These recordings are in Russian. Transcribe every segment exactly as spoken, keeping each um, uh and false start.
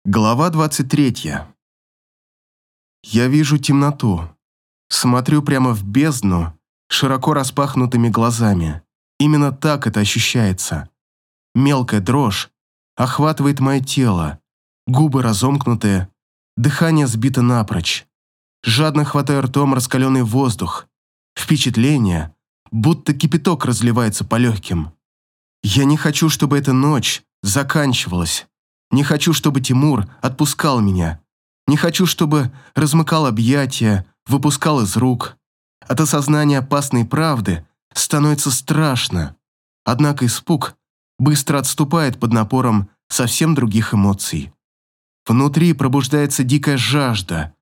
Глава двадцать третья. Я вижу темноту. Смотрю прямо в бездну, широко распахнутыми глазами. Именно так это ощущается. Мелкая дрожь охватывает мое тело, губы разомкнуты, дыхание сбито напрочь. Жадно хватаю ртом раскаленный воздух. Впечатление, будто кипяток разливается по легким. Я не хочу, чтобы эта ночь заканчивалась. Не хочу, чтобы Тимур отпускал меня. Не хочу, чтобы размыкал объятия, выпускал из рук. От осознания опасной правды становится страшно. Однако испуг быстро отступает под напором совсем других эмоций. Внутри пробуждается дикая жажда.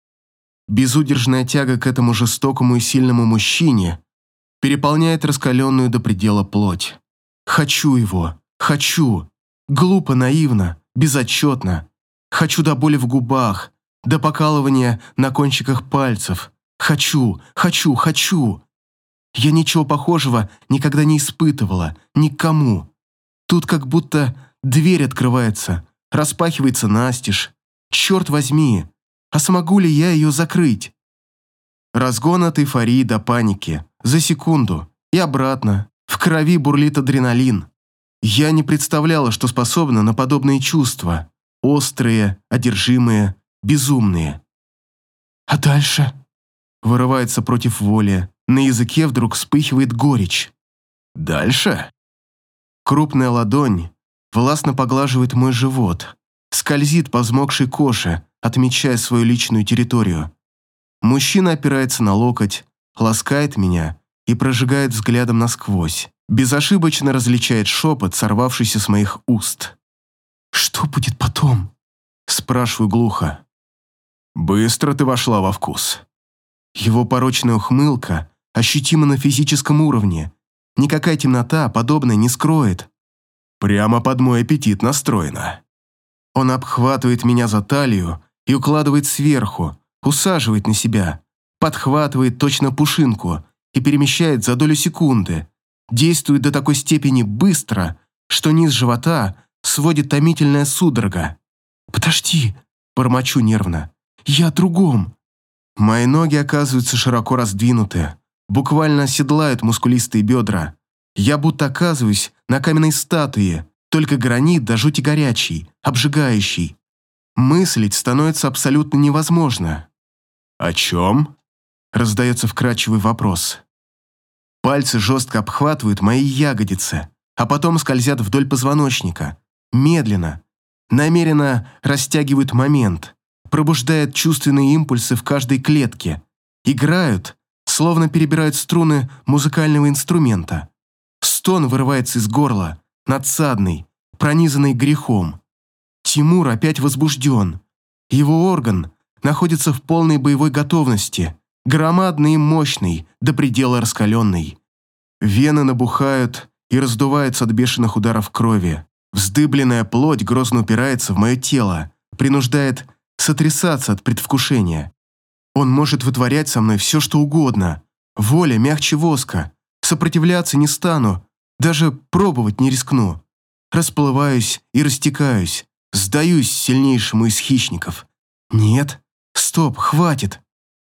Безудержная тяга к этому жестокому и сильному мужчине переполняет раскаленную до предела плоть. Хочу его, хочу. Глупо, наивно, безотчетно. Хочу до боли в губах, до покалывания на кончиках пальцев. Хочу, хочу, хочу. Я ничего похожего никогда не испытывала, никому. Тут как будто дверь открывается, распахивается настежь. Черт возьми, а смогу ли я ее закрыть? Разгон от эйфории до паники. За секунду. И обратно. В крови бурлит адреналин. Я не представляла, что способна на подобные чувства. Острые, одержимые, безумные. А дальше? Вырывается против воли. На языке вдруг вспыхивает горечь. Дальше? Крупная ладонь властно поглаживает мой живот. Скользит по взмокшей коже, отмечая свою личную территорию. Мужчина опирается на локоть, ласкает меня и прожигает взглядом насквозь. Безошибочно различает шепот, сорвавшийся с моих уст. «Что будет потом?» Спрашиваю глухо. «Быстро ты вошла во вкус». Его порочная ухмылка ощутима на физическом уровне. Никакая темнота подобное не скроет. Прямо под мой аппетит настроена. Он обхватывает меня за талию и укладывает сверху, усаживает на себя, подхватывает точно пушинку и перемещает за долю секунды. Действует до такой степени быстро, что низ живота сводит томительная судорога. «Подожди», – бормочу нервно, – «я о другом». Мои ноги оказываются широко раздвинуты, буквально оседлают мускулистые бедра. Я будто оказываюсь на каменной статуе, только гранит до жути горячий, обжигающий. Мыслить становится абсолютно невозможно. «О чем?» – раздается вкрадчивый вопрос. Пальцы жестко обхватывают мои ягодицы, а потом скользят вдоль позвоночника. Медленно, намеренно растягивают момент, пробуждают чувственные импульсы в каждой клетке. Играют, словно перебирают струны музыкального инструмента. Стон вырывается из горла, надсадный, пронизанный грехом. Тимур опять возбужден. Его орган находится в полной боевой готовности, громадный и мощный, до предела раскаленный. Вены набухают и раздуваются от бешеных ударов крови. Вздыбленная плоть грозно упирается в мое тело, принуждает сотрясаться от предвкушения. Он может вытворять со мной все, что угодно. Воля мягче воска. Сопротивляться не стану, даже пробовать не рискну. Расплываюсь и растекаюсь, сдаюсь сильнейшему из хищников. Нет, стоп, хватит.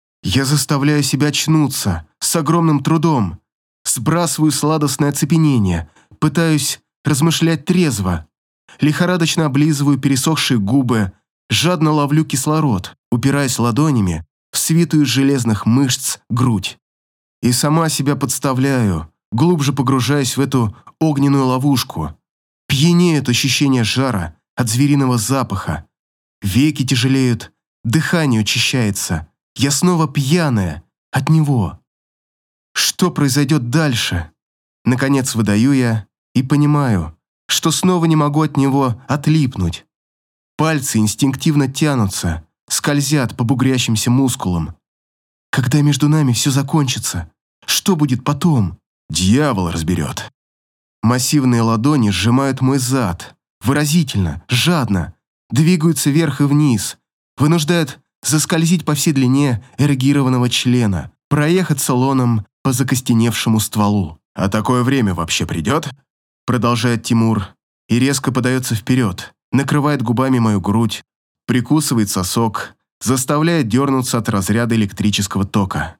Я заставляю себя очнуться с огромным трудом, сбрасываю сладостное оцепенение, пытаюсь размышлять трезво, лихорадочно облизываю пересохшие губы, жадно ловлю кислород, упираясь ладонями в свитую из железных мышц грудь. И сама себя подставляю, глубже погружаясь в эту огненную ловушку. Пьянеет ощущение жара от звериного запаха. Веки тяжелеют, дыхание учащается. Я снова пьяная от него. Что произойдет дальше? Наконец выдаю я и понимаю, что снова не могу от него отлипнуть. Пальцы инстинктивно тянутся, скользят по бугрящимся мускулам. Когда между нами все закончится, что будет потом? Дьявол разберет. Массивные ладони сжимают мой зад, выразительно, жадно, двигаются вверх и вниз, вынуждают заскользить по всей длине эрегированного члена, проехаться лоном по закостеневшему стволу. «А такое время вообще придет?» Продолжает Тимур и резко подается вперед, накрывает губами мою грудь, прикусывает сосок, заставляет дернуться от разряда электрического тока.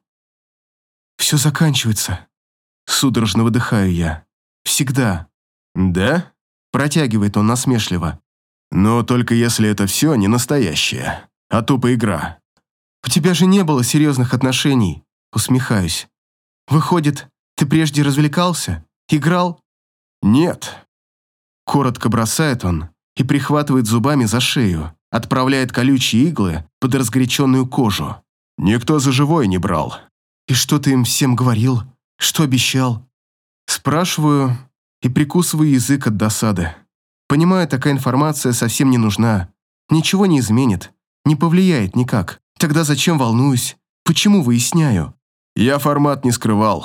«Все заканчивается», — судорожно выдыхаю я. «Всегда». «Да?» — протягивает он насмешливо. «Но только если это все не настоящее, а тупо игра». «У тебя же не было серьезных отношений», — усмехаюсь. «Выходит, ты прежде развлекался? Играл?» «Нет». Коротко бросает он и прихватывает зубами за шею, отправляет колючие иглы под разгоряченную кожу. «Никто за живое не брал». «И что ты им всем говорил? Что обещал?» Спрашиваю и прикусываю язык от досады. Понимаю, такая информация совсем не нужна. Ничего не изменит, не повлияет никак. Тогда зачем волнуюсь? Почему выясняю? Я формат не скрывал.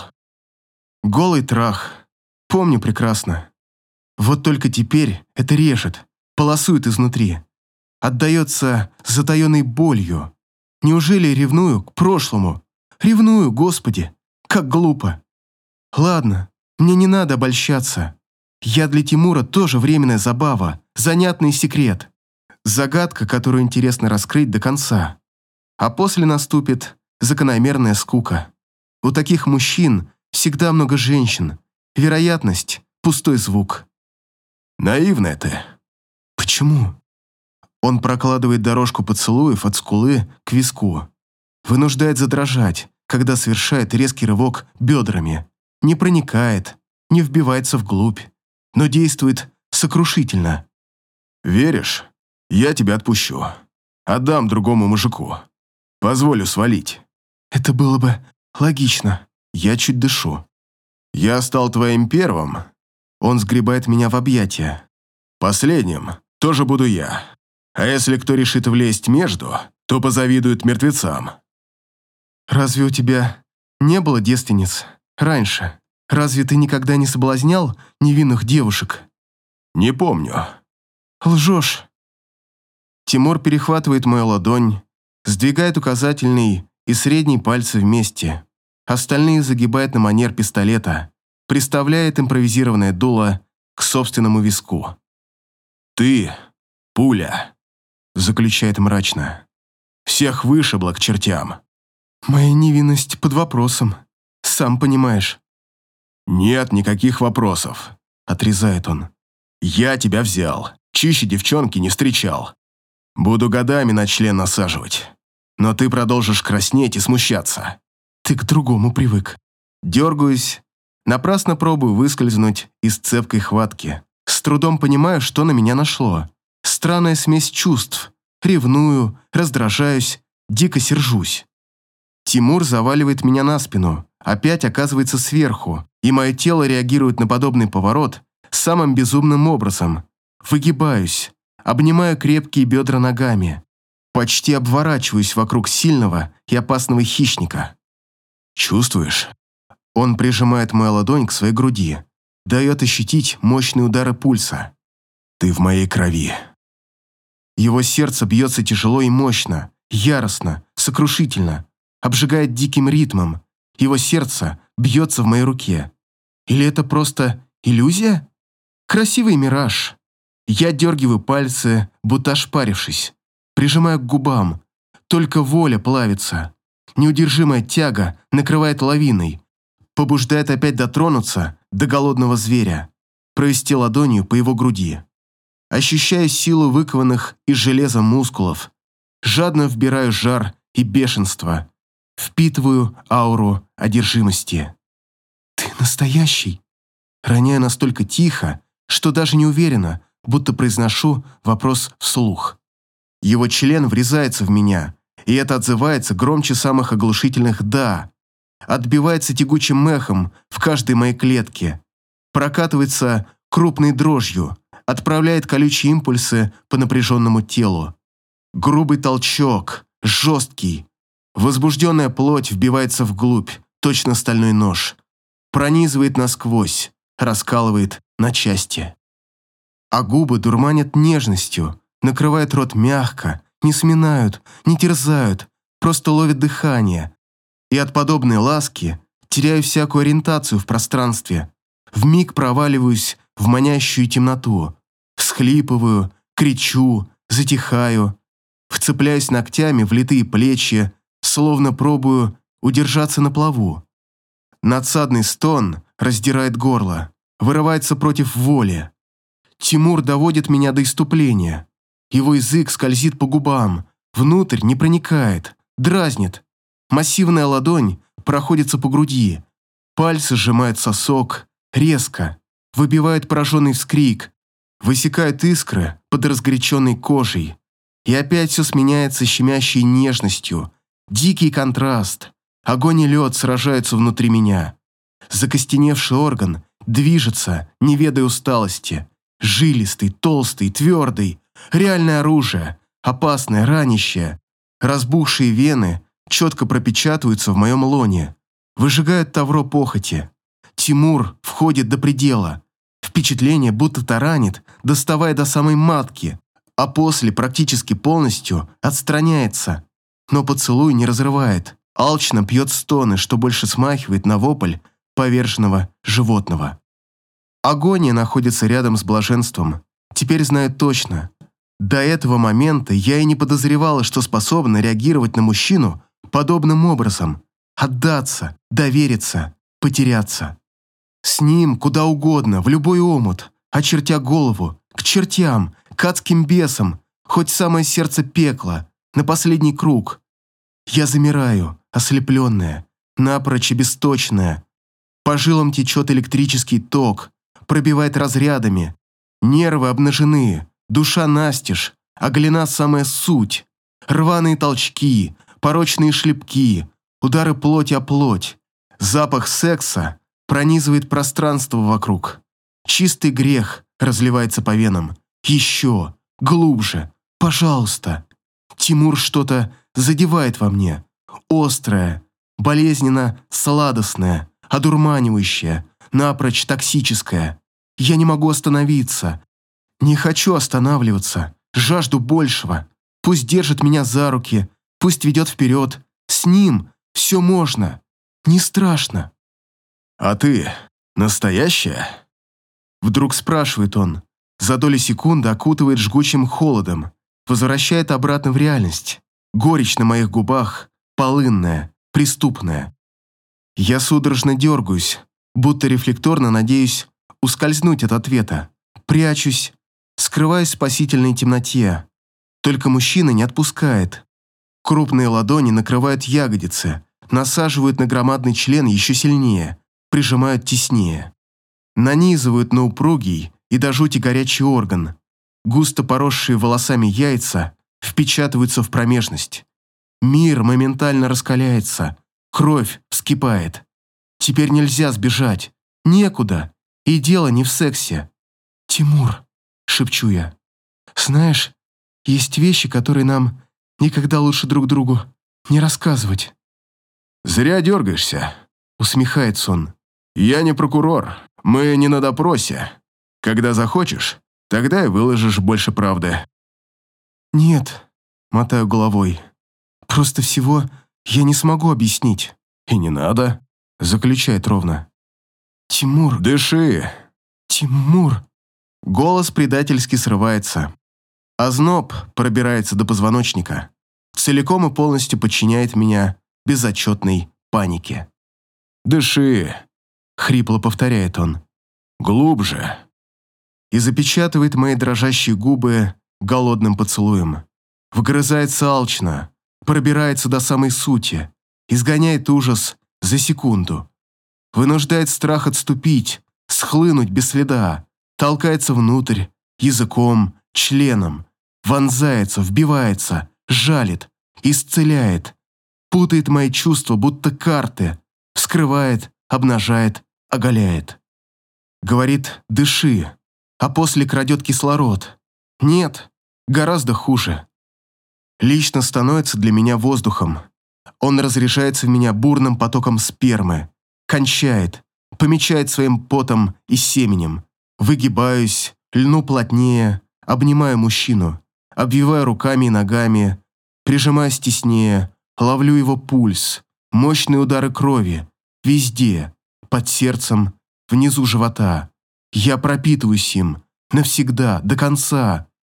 Голый трах. Помню прекрасно. Вот только теперь это режет, полосует изнутри. Отдается затаенной болью. Неужели ревную к прошлому? Ревную, Господи, как глупо. Ладно, мне не надо обольщаться. Я для Тимура тоже временная забава, занятный секрет. Загадка, которую интересно раскрыть до конца. А после наступит закономерная скука. У таких мужчин всегда много женщин. Вероятность – пустой звук. Наивная ты. Почему? Он прокладывает дорожку поцелуев от скулы к виску. Вынуждает задрожать, когда совершает резкий рывок бедрами. Не проникает, не вбивается вглубь, но действует сокрушительно. «Веришь? Я тебя отпущу. Отдам другому мужику. Позволю свалить». «Это было бы логично». Я чуть дышу. «Я стал твоим первым». Он сгребает меня в объятия. «Последним тоже буду я. А если кто решит влезть между, то позавидует мертвецам». «Разве у тебя не было девственниц раньше? Разве ты никогда не соблазнял невинных девушек?» «Не помню». «Лжешь». Тимур перехватывает мою ладонь, сдвигает указательный и средний пальцы вместе. Остальные загибает на манер пистолета, приставляет импровизированное дуло к собственному виску. «Ты – пуля», – заключает мрачно. «Всех вышибло к чертям». «Моя невинность под вопросом, сам понимаешь». «Нет никаких вопросов», – отрезает он. «Я тебя взял, чище девчонки не встречал. Буду годами на член насаживать, но ты продолжишь краснеть и смущаться». «Ты к другому привык». Дергаюсь, напрасно пробую выскользнуть из цепкой хватки. С трудом понимаю, что на меня нашло. Странная смесь чувств. Ревную, раздражаюсь, дико сержусь. Тимур заваливает меня на спину, опять оказывается сверху, и мое тело реагирует на подобный поворот самым безумным образом. Выгибаюсь, обнимаю крепкие бедра ногами, почти обворачиваюсь вокруг сильного и опасного хищника. «Чувствуешь?» Он прижимает мою ладонь к своей груди, дает ощутить мощные удары пульса. «Ты в моей крови». Его сердце бьется тяжело и мощно, яростно, сокрушительно, обжигает диким ритмом. Его сердце бьется в моей руке. Или это просто иллюзия? Красивый мираж. Я дергиваю пальцы, будто ошпарившись, прижимаю к губам. Только воля плавится. Неудержимая тяга накрывает лавиной, побуждает опять дотронуться до голодного зверя, провести ладонью по его груди. Ощущаю силу выкованных из железа мускулов, жадно вбираю жар и бешенство, впитываю ауру одержимости. «Ты настоящий?» Роняю настолько тихо, что даже не уверена, будто произношу вопрос вслух. Его член врезается в меня, и это отзывается громче самых оглушительных «да». Отбивается тягучим эхом в каждой моей клетке, прокатывается крупной дрожью, отправляет колючие импульсы по напряженному телу. Грубый толчок, жесткий. Возбужденная плоть вбивается вглубь, точно стальной нож. Пронизывает насквозь, раскалывает на части. А губы дурманят нежностью, накрывают рот мягко, не сминают, не терзают, просто ловят дыхание. И от подобной ласки теряю всякую ориентацию в пространстве. Вмиг проваливаюсь в манящую темноту, всхлипываю, Кричу, затихаю, вцепляюсь ногтями в литые плечи, словно пробую удержаться на плаву. Надсадный стон раздирает горло, вырывается против воли. Тимур доводит меня до исступления. Его язык скользит по губам, внутрь не проникает, дразнит. Массивная ладонь проходится по груди. Пальцы сжимают сосок, резко, выбивают пораженный вскрик, высекают искры под разгоряченной кожей. И опять все сменяется щемящей нежностью. Дикий контраст. Огонь и лед сражаются внутри меня. Закостеневший орган движется, не ведая усталости. Жилистый, толстый, твердый. Реальное оружие, опасное, ранящее. Разбухшие вены четко пропечатываются в моем лоне. Выжигают тавро похоти. Тимур входит до предела. Впечатление будто таранит, доставая до самой матки, а после практически полностью отстраняется. Но поцелуй не разрывает. Алчно пьет стоны, что больше смахивает на вопль поверженного животного. Агония находится рядом с блаженством. Теперь знаю точно. До этого момента я и не подозревала, что способна реагировать на мужчину подобным образом. Отдаться, довериться, потеряться. С ним куда угодно, в любой омут, очертя голову, к чертям, к адским бесам, хоть в самое сердце пекла, на последний круг. Я замираю, ослепленная, напрочь обесточенная. По жилам течет электрический ток, пробивает разрядами. Нервы обнажены, душа настежь, оголена самая суть. Рваные толчки, порочные шлепки, удары плоти о плоть. Запах секса пронизывает пространство вокруг. Чистый грех разливается по венам. Еще, глубже, пожалуйста. Тимур что-то задевает во мне. Острое, болезненно сладостное, одурманивающее, напрочь токсическое. Я не могу остановиться. Не хочу останавливаться. Жажду большего. Пусть держит меня за руки, пусть ведет вперед. С ним все можно. Не страшно. «А ты настоящая?» Вдруг спрашивает он. За доли секунды окутывает жгучим холодом. Возвращает обратно в реальность. Горечь на моих губах, полынная, преступная. Я судорожно дергаюсь, будто рефлекторно надеюсь ускользнуть от ответа. Прячусь, скрываюсь в спасительной темноте. Только мужчина не отпускает. Крупные ладони накрывают ягодицы, насаживают на громадный член еще сильнее, прижимают теснее. Нанизывают на упругий и до жути горячий орган. Густо поросшие волосами яйца впечатываются в промежность. Мир моментально раскаляется, кровь вскипает. Теперь нельзя сбежать, некуда, и дело не в сексе. «Тимур», — шепчу я, — «знаешь, есть вещи, которые нам никогда лучше друг другу не рассказывать». «Зря дергаешься», — усмехается он. «Я не прокурор, мы не на допросе. Когда захочешь, тогда и выложишь больше правды». «Нет», — мотаю головой, — «просто всего я не смогу объяснить». «И не надо», — заключает ровно. «Тимур...» «Дыши». «Тимур...» Голос предательски срывается. Озноб пробирается до позвоночника. Целиком и полностью подчиняет меня безотчетной панике. «Дыши», — хрипло повторяет он. «Глубже». И запечатывает мои дрожащие губы голодным поцелуем. Вгрызается алчно, пробирается до самой сути, изгоняет ужас за секунду. Вынуждает страх отступить, схлынуть без следа, толкается внутрь, языком, членом, вонзается, вбивается, жалит, исцеляет, путает мои чувства, будто карты, вскрывает, обнажает, оголяет. Говорит «дыши», а после крадет кислород. Нет, гораздо хуже. Лично становится для меня воздухом. Он разрешается в меня бурным потоком спермы, кончает, помечает своим потом и семенем. Выгибаюсь, льну плотнее, обнимаю мужчину, обвиваю руками и ногами, прижимаюсь теснее, ловлю его пульс, мощные удары крови, везде, под сердцем, внизу живота. Я пропитываюсь им, навсегда, до конца.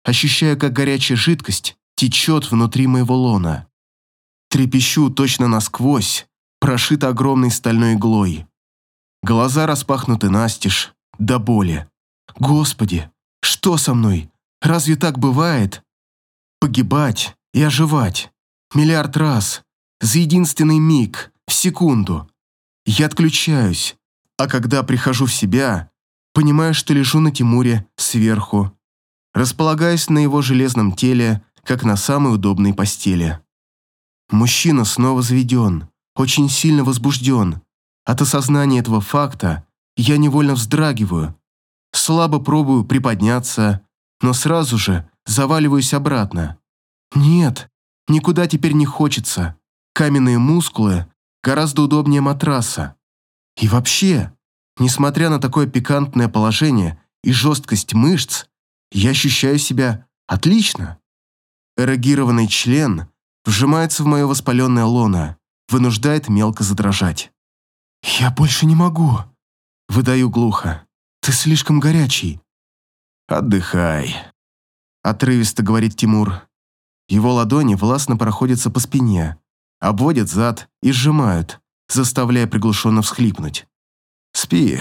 ощущаю, как горячая жидкость течет внутри моего лона. Трепещу точно насквозь, прошит огромной стальной иглой. Глаза распахнуты настежь, до боли. Господи, что со мной? Разве так бывает? Погибать и оживать. Миллиард раз. За единственный миг, в секунду. Я отключаюсь, а когда прихожу в себя, понимаю, что лежу на Тимуре сверху, располагаясь на его железном теле, как на самой удобной постели. Мужчина снова заведен, очень сильно возбужден. От осознания этого факта я невольно вздрагиваю, слабо пробую приподняться, но сразу же заваливаюсь обратно. Нет, никуда теперь не хочется. Каменные мускулы гораздо удобнее матраса. И вообще, несмотря на такое пикантное положение и жесткость мышц, я ощущаю себя отлично. Эрогированный член вжимается в мое воспаленное лоно, вынуждает мелко задрожать. «Я больше не могу», — выдаю глухо. «Ты слишком горячий». «Отдыхай», — отрывисто говорит Тимур. Его ладони властно проходятся по спине, обводят зад и сжимают, заставляя приглушенно всхлипнуть. «Спи».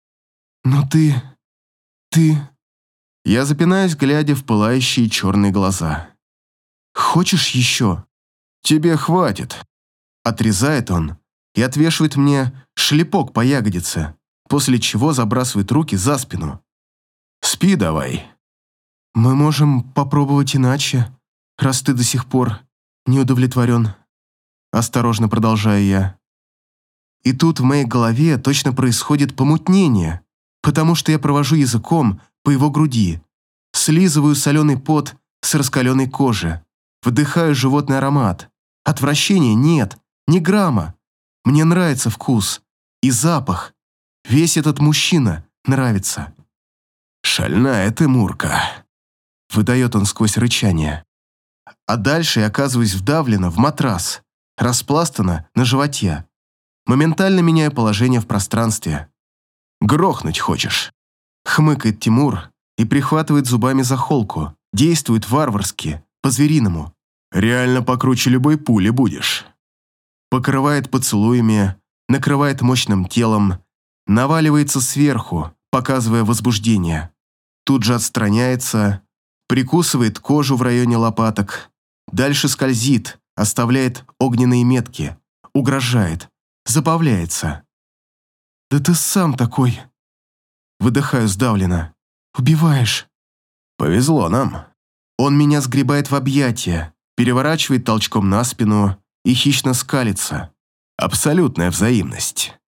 «Но ты... ты...» Я запинаюсь, глядя в пылающие черные глаза. «Хочешь еще?» «Тебе хватит», — отрезает он и отвешивает мне шлепок по ягодице, после чего забрасывает руки за спину. «Спи давай». «Мы можем попробовать иначе, раз ты до сих пор не удовлетворен», — осторожно продолжаю я. И тут в моей голове точно происходит помутнение, потому что я провожу языком по его груди, слизываю соленый пот с раскаленной кожи, вдыхаю животный аромат. Отвращения нет, ни грамма. Мне нравится вкус и запах. Весь этот мужчина нравится. «Шальная ты, Мурка», — выдает он сквозь рычание. А дальше я оказываюсь вдавлена в матрас, распластана на животе. Моментально меняю положение в пространстве. «Грохнуть хочешь?» — хмыкает Тимур и прихватывает зубами за холку. Действует варварски, по-звериному. «Реально покруче любой пули будешь». Покрывает поцелуями, накрывает мощным телом, наваливается сверху, показывая возбуждение. Тут же отстраняется, прикусывает кожу в районе лопаток, дальше скользит, оставляет огненные метки, угрожает, забавляется. «Да ты сам такой!» Выдыхаю сдавленно. «Убиваешь!» «Повезло нам!» Он меня сгребает в объятия, переворачивает толчком на спину и хищно скалится. Абсолютная взаимность.